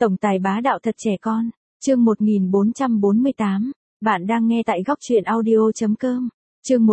Tổng tài bá đạo thật trẻ con. Chương 1448. Bạn đang nghe tại góc truyện audio.com. Chương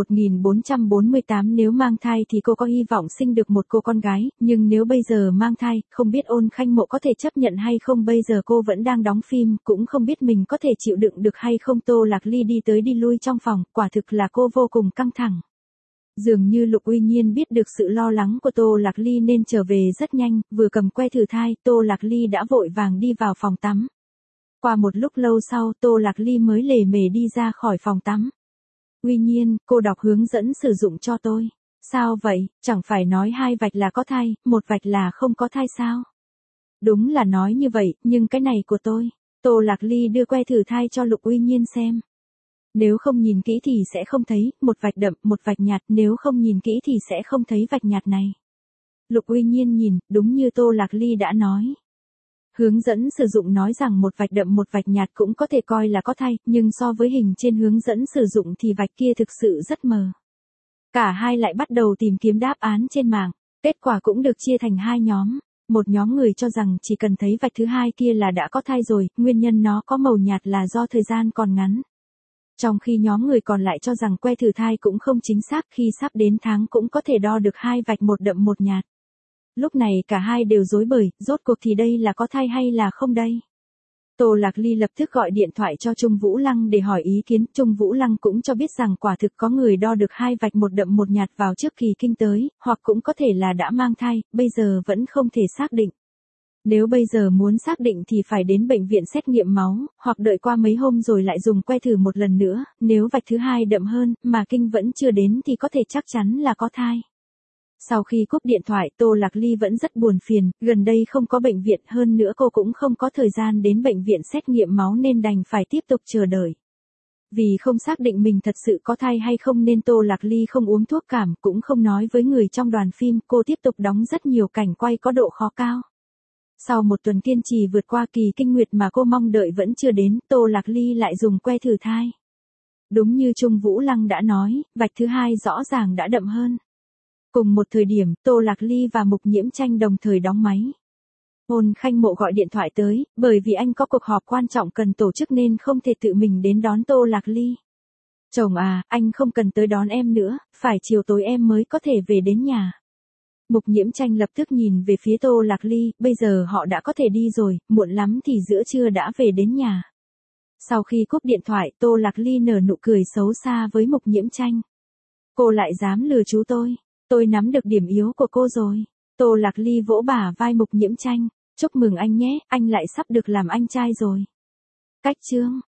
1448. Nếu mang thai thì cô có hy vọng sinh được một cô con gái, nhưng nếu bây giờ mang thai, không biết Ôn Khanh Mộ có thể chấp nhận hay không. Bây giờ cô vẫn đang đóng phim, cũng không biết mình có thể chịu đựng được hay không. Tô Lạc Ly đi tới đi lui trong phòng, quả thực là cô vô cùng căng thẳng. Dường như Lục Uy Nhiên biết được sự lo lắng của Tô Lạc Ly nên trở về rất nhanh, vừa cầm que thử thai, Tô Lạc Ly đã vội vàng đi vào phòng tắm. Qua một lúc lâu sau, Tô Lạc Ly mới lề mề đi ra khỏi phòng tắm. Uy Nhiên, cô đọc hướng dẫn sử dụng cho tôi. Sao vậy, chẳng phải nói 2 vạch là có thai, 1 vạch là không có thai sao? Đúng là nói như vậy, nhưng cái này của tôi. Tô Lạc Ly đưa que thử thai cho Lục Uy Nhiên xem. Nếu không nhìn kỹ thì sẽ không thấy, 1 vạch đậm, 1 vạch nhạt, nếu không nhìn kỹ thì sẽ không thấy vạch nhạt này. Lục Uy Nhiên nhìn, đúng như Tô Lạc Ly đã nói. Hướng dẫn sử dụng nói rằng 1 vạch đậm 1 vạch nhạt cũng có thể coi là có thai, nhưng so với hình trên hướng dẫn sử dụng thì vạch kia thực sự rất mờ. Cả hai lại bắt đầu tìm kiếm đáp án trên mạng, kết quả cũng được chia thành 2 nhóm. Một nhóm người cho rằng chỉ cần thấy vạch thứ hai kia là đã có thai rồi, nguyên nhân nó có màu nhạt là do thời gian còn ngắn. Trong khi nhóm người còn lại cho rằng que thử thai cũng không chính xác, khi sắp đến tháng cũng có thể đo được 2 vạch, 1 đậm 1 nhạt. Lúc này cả hai đều rối bời, rốt cuộc thì đây là có thai hay là không đây? Tô Lạc Ly lập tức gọi điện thoại cho Trung Vũ Lăng để hỏi ý kiến. Trung Vũ Lăng cũng cho biết rằng quả thực có người đo được 2 vạch 1 đậm 1 nhạt vào trước kỳ kinh tới, hoặc cũng có thể là đã mang thai, bây giờ vẫn không thể xác định. Nếu bây giờ muốn xác định thì phải đến bệnh viện xét nghiệm máu, hoặc đợi qua mấy hôm rồi lại dùng que thử một lần nữa, nếu vạch thứ hai đậm hơn, mà kinh vẫn chưa đến thì có thể chắc chắn là có thai. Sau khi cúp điện thoại, Tô Lạc Ly vẫn rất buồn phiền, gần đây không có bệnh viện, hơn nữa cô cũng không có thời gian đến bệnh viện xét nghiệm máu nên đành phải tiếp tục chờ đợi. Vì không xác định mình thật sự có thai hay không nên Tô Lạc Ly không uống thuốc cảm, cũng không nói với người trong đoàn phim, cô tiếp tục đóng rất nhiều cảnh quay có độ khó cao. Sau 1 tuần kiên trì vượt qua kỳ kinh nguyệt mà cô mong đợi vẫn chưa đến, Tô Lạc Ly lại dùng que thử thai. Đúng như Trung Vũ Lăng đã nói, vạch thứ hai rõ ràng đã đậm hơn. Cùng một thời điểm, Tô Lạc Ly và Mục Nhiễm Tranh đồng thời đóng máy. Ôn Khanh Mộ gọi điện thoại tới, bởi vì anh có cuộc họp quan trọng cần tổ chức nên không thể tự mình đến đón Tô Lạc Ly. Chồng à, anh không cần tới đón em nữa, phải chiều tối em mới có thể về đến nhà. Mục Nhiễm Tranh lập tức nhìn về phía Tô Lạc Ly, bây giờ họ đã có thể đi rồi, muộn lắm thì giữa trưa đã về đến nhà. Sau khi cúp điện thoại, Tô Lạc Ly nở nụ cười xấu xa với Mục Nhiễm Tranh. Cô lại dám lừa chú tôi nắm được điểm yếu của cô rồi. Tô Lạc Ly vỗ bả vai Mục Nhiễm Tranh, chúc mừng anh nhé, anh lại sắp được làm anh trai rồi. Cách chương